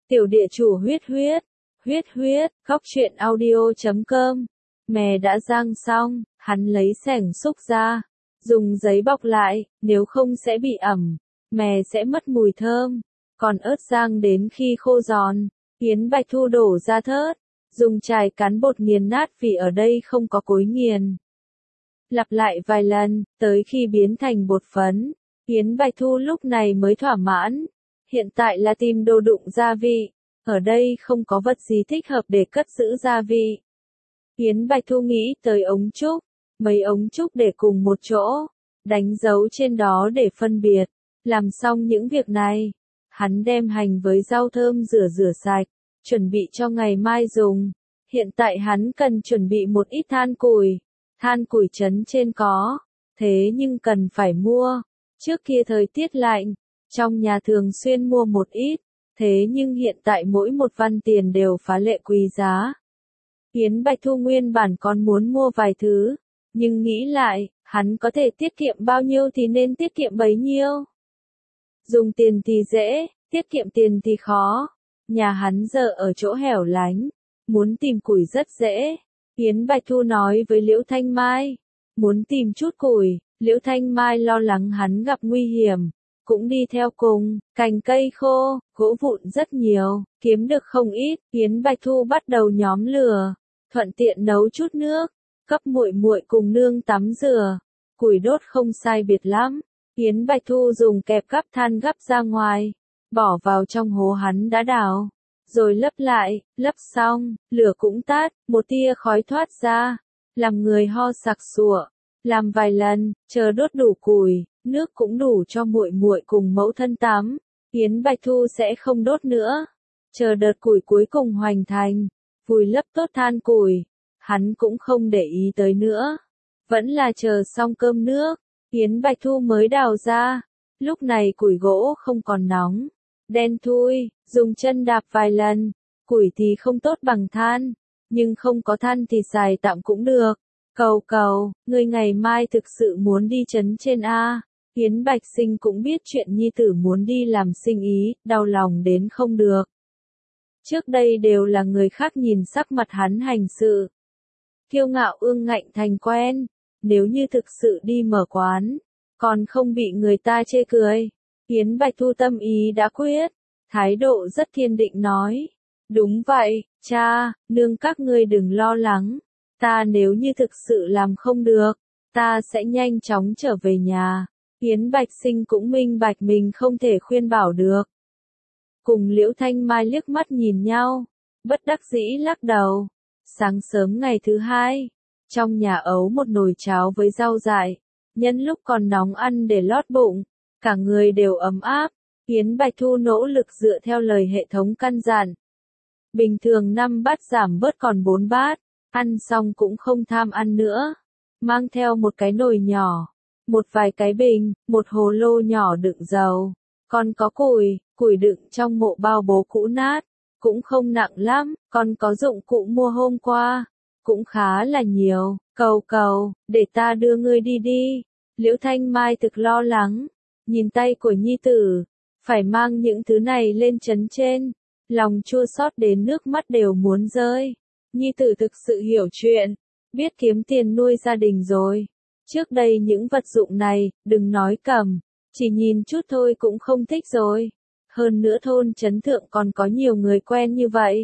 Tiểu địa chủ huyết huyết, khóc truyện audio.com. Mè đã rang xong, hắn lấy xẻng xúc ra, dùng giấy bọc lại, nếu không sẽ bị ẩm, mè sẽ mất mùi thơm. Còn ớt rang đến khi khô giòn, Yến Bạch Thu đổ ra thớt, dùng chải cán bột nghiền nát vì ở đây không có cối nghiền. Lặp lại vài lần, tới khi biến thành bột phấn, Yến Bạch Thu lúc này mới thỏa mãn. Hiện tại là tìm đồ đụng gia vị, ở đây không có vật gì thích hợp để cất giữ gia vị. Yến Bạch Thu nghĩ tới ống trúc, mấy ống trúc để cùng một chỗ, đánh dấu trên đó để phân biệt. Làm xong những việc này, hắn đem hành với rau thơm rửa sạch, chuẩn bị cho ngày mai dùng. Hiện tại hắn cần chuẩn bị một ít than củi trấn trên có, thế nhưng cần phải mua. Trước kia thời tiết lạnh, trong nhà thường xuyên mua một ít, thế nhưng hiện tại mỗi một văn tiền đều phá lệ quý giá. Yến Bạch Thu nguyên bản còn muốn mua vài thứ, nhưng nghĩ lại, hắn có thể tiết kiệm bao nhiêu thì nên tiết kiệm bấy nhiêu. Dùng tiền thì dễ, tiết kiệm tiền thì khó. Nhà hắn giờ ở chỗ hẻo lánh, muốn tìm củi rất dễ. Yến Bạch Thu nói với Liễu Thanh Mai, muốn tìm chút củi. Liễu Thanh Mai lo lắng hắn gặp nguy hiểm, cũng đi theo cùng. Cành cây khô, gỗ vụn rất nhiều, kiếm được không ít. Yến Bạch Thu bắt đầu nhóm lửa, thuận tiện nấu chút nước, cấp muội muội cùng nương tắm rửa. Củi đốt không sai biệt lắm. Yến Bạch Thu dùng kẹp gắp than gắp ra ngoài, bỏ vào trong hố hắn đã đào, rồi lấp lại. Lấp xong, lửa cũng tắt, một tia khói thoát ra, làm người ho sặc sụa. Làm vài lần, chờ đốt đủ củi, nước cũng đủ cho muội muội cùng mẫu thân tắm. Yến Bạch Thu sẽ không đốt nữa. Chờ đợt củi cuối cùng hoành thành, vùi lấp tốt than củi, hắn cũng không để ý tới nữa. Vẫn là chờ xong cơm nước, Yến Bạch Thu mới đào ra. Lúc này củi gỗ không còn nóng, đen thui, dùng chân đạp vài lần. Củi thì không tốt bằng than, nhưng không có than thì xài tạm cũng được. Cầu, ngươi ngày mai thực sự muốn đi trấn trên a? Yến Bạch Sinh cũng biết chuyện nhi tử muốn đi làm sinh ý, đau lòng đến không được. Trước đây đều là người khác nhìn sắc mặt hắn hành sự, kiêu ngạo ương ngạnh thành quen, nếu như thực sự đi mở quán, còn không bị người ta chê cười. Yến Bạch Thu tâm ý đã quyết, thái độ rất kiên định nói, đúng vậy, cha, nương các ngươi đừng lo lắng. Ta nếu như thực sự làm không được, ta sẽ nhanh chóng trở về nhà. Yến Bạch Sinh cũng minh bạch mình không thể khuyên bảo được. Cùng Liễu Thanh Mai liếc mắt nhìn nhau, bất đắc dĩ lắc đầu. Sáng sớm ngày thứ hai, trong nhà ấu một nồi cháo với rau dại, nhân lúc còn nóng ăn để lót bụng, cả người đều ấm áp. Yến Bạch Thu nỗ lực dựa theo lời hệ thống căn dặn. Bình thường 5 bát giảm bớt còn 4 bát. Ăn xong cũng không tham ăn nữa. Mang theo một cái nồi nhỏ, một vài cái bình, một hồ lô nhỏ đựng dầu. Còn có củi đựng trong mộ bao bố cũ nát, cũng không nặng lắm. Còn có dụng cụ mua hôm qua, cũng khá là nhiều. Cầu, để ta đưa ngươi đi. Liễu Thanh Mai thực lo lắng, nhìn tay của nhi tử, phải mang những thứ này lên trấn trên, lòng chua xót đến nước mắt đều muốn rơi. Nhi tử thực sự hiểu chuyện, biết kiếm tiền nuôi gia đình rồi. Trước đây những vật dụng này, đừng nói cầm, chỉ nhìn chút thôi cũng không thích rồi. Hơn nữa thôn trấn thượng còn có nhiều người quen như vậy.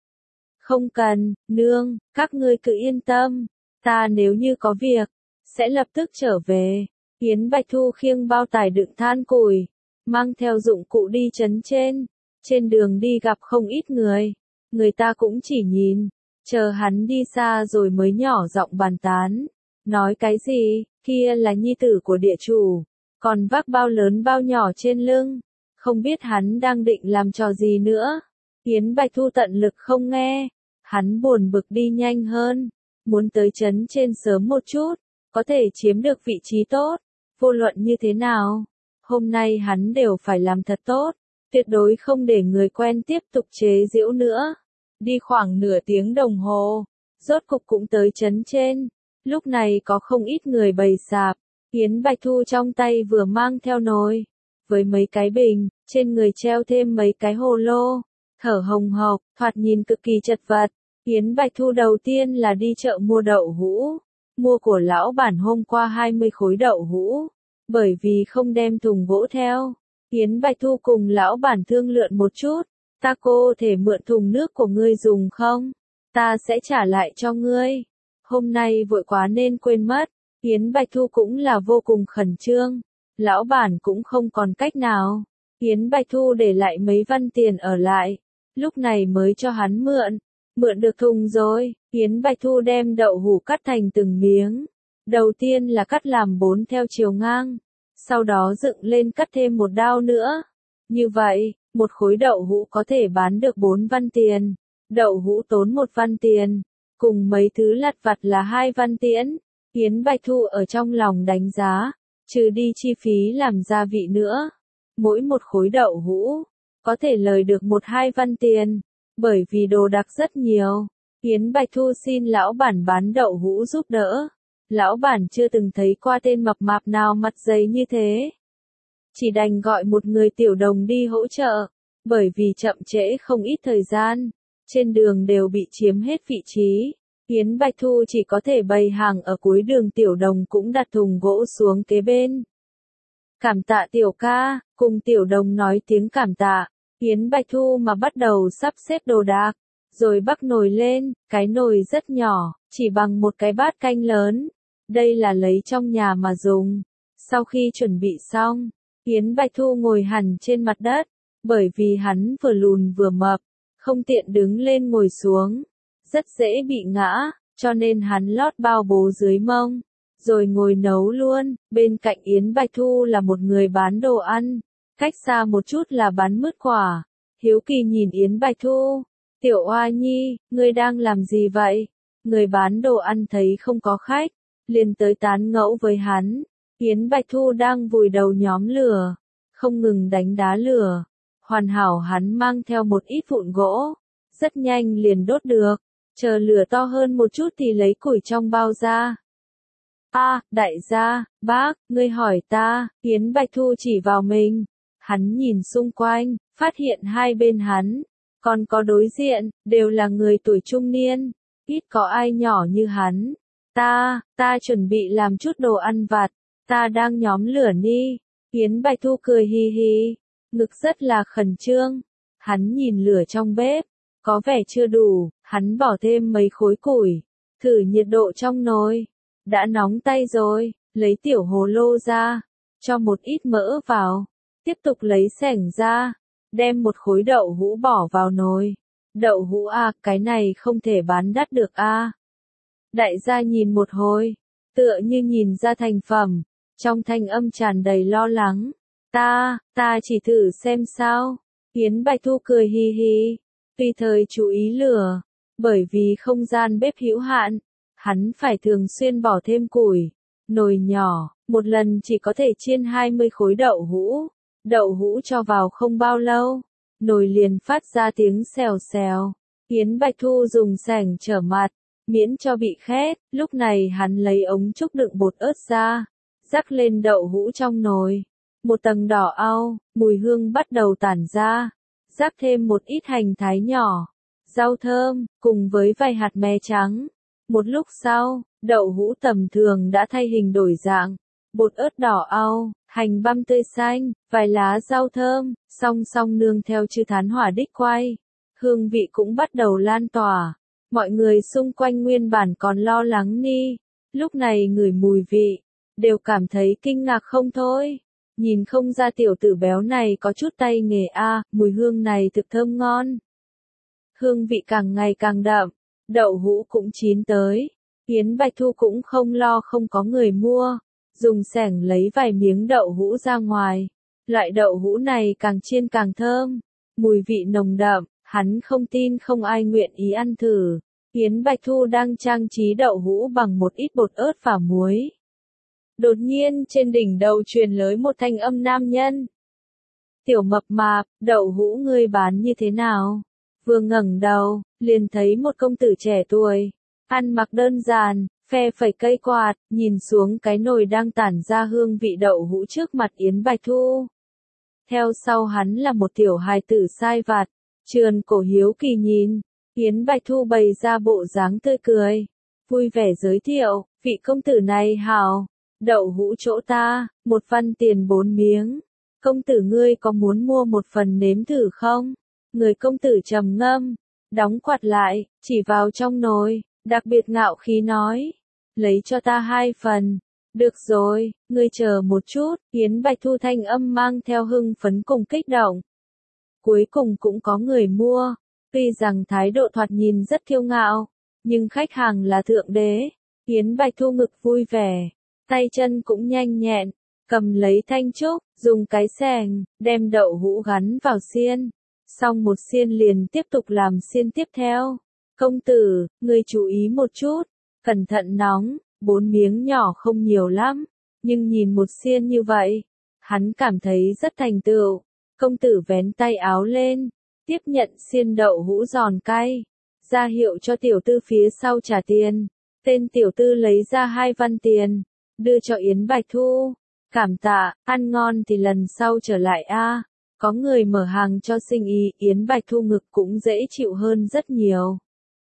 Không cần, nương, các ngươi cứ yên tâm, ta nếu như có việc, sẽ lập tức trở về. Yến Bạch Thu khiêng bao tải đựng than củi, mang theo dụng cụ đi trấn trên. Trên đường đi gặp không ít người ta cũng chỉ nhìn. Chờ hắn đi xa rồi mới nhỏ giọng bàn tán. Nói cái gì, kia là nhi tử của địa chủ, còn vác bao lớn bao nhỏ trên lưng. Không biết hắn đang định làm trò gì nữa. Yến Bạch Thu tận lực không nghe. Hắn buồn bực đi nhanh hơn. Muốn tới trấn trên sớm một chút, có thể chiếm được vị trí tốt. Vô luận như thế nào, hôm nay hắn đều phải làm thật tốt. Tuyệt đối không để người quen tiếp tục chế giễu nữa. Đi khoảng nửa tiếng đồng hồ, rốt cục cũng tới trấn trên. Lúc này có không ít người bày sạp. Yến Bạch Thu trong tay vừa mang theo nồi, với mấy cái bình, trên người treo thêm mấy cái hồ lô. thở hồng hộc, thoạt nhìn cực kỳ chật vật. Yến Bạch Thu đầu tiên là đi chợ mua đậu hũ, mua của lão bản hôm qua 20 khối đậu hũ, bởi vì không đem thùng gỗ theo. Yến Bạch Thu cùng lão bản thương lượng một chút, ta cô thể mượn thùng nước của ngươi dùng không? Ta sẽ trả lại cho ngươi. Hôm nay vội quá nên quên mất, Yến Bạch Thu cũng là vô cùng khẩn trương, lão bản cũng không còn cách nào. Yến Bạch Thu để lại mấy văn tiền ở lại, lúc này mới cho hắn mượn. Mượn được thùng rồi, Yến Bạch Thu đem đậu hũ cắt thành từng miếng. Đầu tiên là cắt làm 4 theo chiều ngang, sau đó dựng lên cắt thêm một đao nữa. Như vậy, một khối đậu hũ có thể bán được 4 văn tiền. Đậu hũ tốn 1 văn tiền, cùng mấy thứ lặt vặt là 2 văn tiền. Yến Bạch Thu ở trong lòng đánh giá, trừ đi chi phí làm gia vị nữa. Mỗi một khối đậu hũ, có thể lời được 1-2 văn tiền. Bởi vì đồ đặc rất nhiều, Yến Bạch Thu xin lão bản bán đậu hũ giúp đỡ. Lão bản chưa từng thấy qua tên mập mạp nào mặt dày như thế. Chỉ đành gọi một người tiểu đồng đi hỗ trợ, bởi vì chậm trễ không ít thời gian, trên đường đều bị chiếm hết vị trí. Yến Bạch Thu chỉ có thể bày hàng ở cuối đường, tiểu đồng cũng đặt thùng gỗ xuống kế bên. Cảm tạ tiểu ca, cùng tiểu đồng nói tiếng cảm tạ. Yến Bạch Thu mà bắt đầu sắp xếp đồ đạc, rồi bắc nồi lên, cái nồi rất nhỏ, chỉ bằng một cái bát canh lớn. Đây là lấy trong nhà mà dùng. Sau khi chuẩn bị xong, Yến Bạch Thu ngồi hẳn trên mặt đất, bởi vì hắn vừa lùn vừa mập, không tiện đứng lên ngồi xuống, rất dễ bị ngã, cho nên hắn lót bao bố dưới mông, rồi ngồi nấu luôn. Bên cạnh Yến Bạch Thu là một người bán đồ ăn, cách xa một chút là bán mứt quả. Hiếu kỳ nhìn Yến Bạch Thu, tiểu oa nhi, ngươi đang làm gì vậy? Người bán đồ ăn thấy không có khách, liền tới tán ngẫu với hắn. Yến Bạch Thu đang vùi đầu nhóm lửa, không ngừng đánh đá lửa. Hoàn hảo hắn mang theo một ít vụn gỗ, rất nhanh liền đốt được. Chờ lửa to hơn một chút thì lấy củi trong bao ra. Đại gia, bác, ngươi hỏi ta. Yến Bạch Thu chỉ vào mình. Hắn nhìn xung quanh, phát hiện hai bên hắn, còn có đối diện, đều là người tuổi trung niên, ít có ai nhỏ như hắn. Ta chuẩn bị làm chút đồ ăn vặt, ta đang nhóm lửa ni. Yến Bạch Thu cười hi hi, ngực rất là khẩn trương. Hắn nhìn lửa trong bếp, có vẻ chưa đủ, hắn bỏ thêm mấy khối củi, thử nhiệt độ trong nồi. Đã nóng tay rồi, lấy tiểu hồ lô ra, cho một ít mỡ vào. Tiếp tục lấy xẻng ra, đem một khối đậu hũ bỏ vào nồi. Đậu hũ cái này không thể bán đắt được Đại gia nhìn một hồi, tựa như nhìn ra thành phẩm, trong thanh âm tràn đầy lo lắng. Ta chỉ thử xem sao. Yến Bạch Thu cười hi hi, tùy thời chú ý lửa, bởi vì không gian bếp hữu hạn, hắn phải thường xuyên bỏ thêm củi. Nồi nhỏ, một lần chỉ có thể chiên 20 khối đậu hũ. Đậu hũ cho vào không bao lâu, nồi liền phát ra tiếng xèo xèo. Yến Bạch Thu dùng xẻng trở mặt, miễn cho bị khét. Lúc này hắn lấy ống trúc đựng bột ớt ra, rắc lên đậu hũ trong nồi. Một tầng đỏ au, mùi hương bắt đầu tản ra. Rắc thêm một ít hành thái nhỏ, rau thơm, cùng với vài hạt me trắng. Một lúc sau, đậu hũ tầm thường đã thay hình đổi dạng. Bột ớt đỏ au, hành băm tươi xanh, vài lá rau thơm, song song nương theo chư thán hỏa đích quay. Hương vị cũng bắt đầu lan tỏa. Mọi người xung quanh nguyên bản còn lo lắng ni, lúc này ngửi mùi vị, đều cảm thấy kinh ngạc không thôi. Nhìn không ra tiểu tử béo này có chút tay nghề mùi hương này thực thơm ngon. Hương vị càng ngày càng đậm, đậu hũ cũng chín tới. Yến Bạch Thu cũng không lo không có người mua. Dùng xẻng lấy vài miếng đậu hũ ra ngoài. Loại đậu hũ này càng chiên càng thơm, mùi vị nồng đậm, hắn không tin không ai nguyện ý ăn thử. Yến Bạch Thu đang trang trí đậu hũ bằng một ít bột ớt và muối. Đột nhiên trên đỉnh đầu truyền tới một thanh âm nam nhân. Tiểu mập mạp, đậu hũ ngươi bán như thế nào? Vừa ngẩng đầu, liền thấy một công tử trẻ tuổi, ăn mặc đơn giản, phe phẩy cây quạt, nhìn xuống cái nồi đang tản ra hương vị đậu hũ trước mặt Yến Bạch Thu. Theo sau hắn là một tiểu hài tử sai vặt, Trườn cổ hiếu kỳ nhìn, Yến Bạch Thu bày ra bộ dáng tươi cười, vui vẻ giới thiệu, vị công tử này hảo, đậu hũ chỗ ta, 1 văn tiền 4 miếng. Công tử ngươi có muốn mua một phần nếm thử không? Người công tử trầm ngâm, đóng quạt lại, chỉ vào trong nồi, đặc biệt ngạo khí nói, lấy cho ta 2 phần. Được rồi, ngươi chờ một chút, Yến Bạch Thu thanh âm mang theo hưng phấn cùng kích động. Cuối cùng cũng có người mua, tuy rằng thái độ thoạt nhìn rất kiêu ngạo, nhưng khách hàng là thượng đế. Yến Bạch Thu ngực vui vẻ, tay chân cũng nhanh nhẹn, cầm lấy thanh trúc, dùng cái xẻng, đem đậu hũ gắn vào xiên. Xong một xiên liền tiếp tục làm xiên tiếp theo. Công tử, ngươi chú ý một chút, cẩn thận nóng, 4 miếng nhỏ không nhiều lắm, nhưng nhìn một xiên như vậy, hắn cảm thấy rất thành tựu. Công tử vén tay áo lên, tiếp nhận xiên đậu hũ giòn cay, ra hiệu cho tiểu tư phía sau trả tiền. Tên tiểu tư lấy ra 2 văn tiền, đưa cho Yến Bạch Thu. Cảm tạ, ăn ngon thì lần sau trở lại a. Có người mở hàng cho sinh ý, Yến Bạch Thu ngực cũng dễ chịu hơn rất nhiều.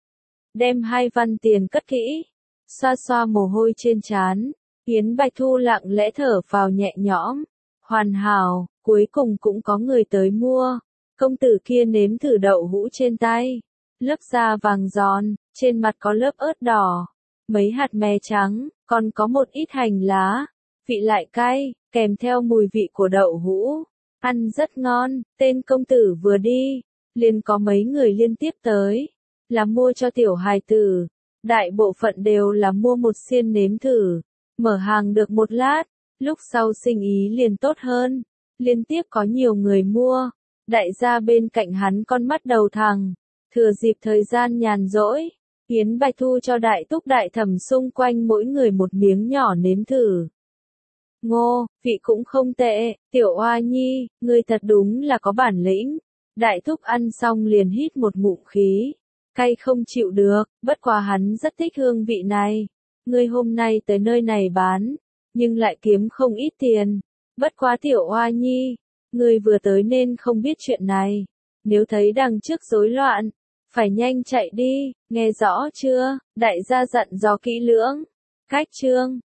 Đem 2 văn tiền cất kỹ, xoa xoa mồ hôi trên trán, Yến Bạch Thu lặng lẽ thở vào nhẹ nhõm. Hoàn hảo, cuối cùng cũng có người tới mua. Công tử kia nếm thử đậu hũ trên tay, lớp da vàng giòn, trên mặt có lớp ớt đỏ, mấy hạt mè trắng, còn có một ít hành lá, vị lại cay, kèm theo mùi vị của đậu hũ. Ăn rất ngon, tên công tử vừa đi, liền có mấy người liên tiếp tới, là mua cho tiểu hài tử. Đại bộ phận đều là mua một xiên nếm thử, mở hàng được một lát, lúc sau sinh ý liền tốt hơn, liên tiếp có nhiều người mua. Đại gia bên cạnh hắn con mắt đầu thằng, thừa dịp thời gian nhàn rỗi, Yến Bạch Thu cho đại túc đại thẩm xung quanh mỗi người một miếng nhỏ nếm thử. Ngô, vị cũng không tệ, tiểu oa nhi, ngươi thật đúng là có bản lĩnh. Đại thúc ăn xong liền hít một ngụm khí, cay không chịu được, bất quá hắn rất thích hương vị này. Ngươi hôm nay tới nơi này bán, nhưng lại kiếm không ít tiền. Bất quá tiểu oa nhi, ngươi vừa tới nên không biết chuyện này. Nếu thấy đằng trước rối loạn, phải nhanh chạy đi, nghe rõ chưa? Đại gia dặn dò kỹ lưỡng. Cách chương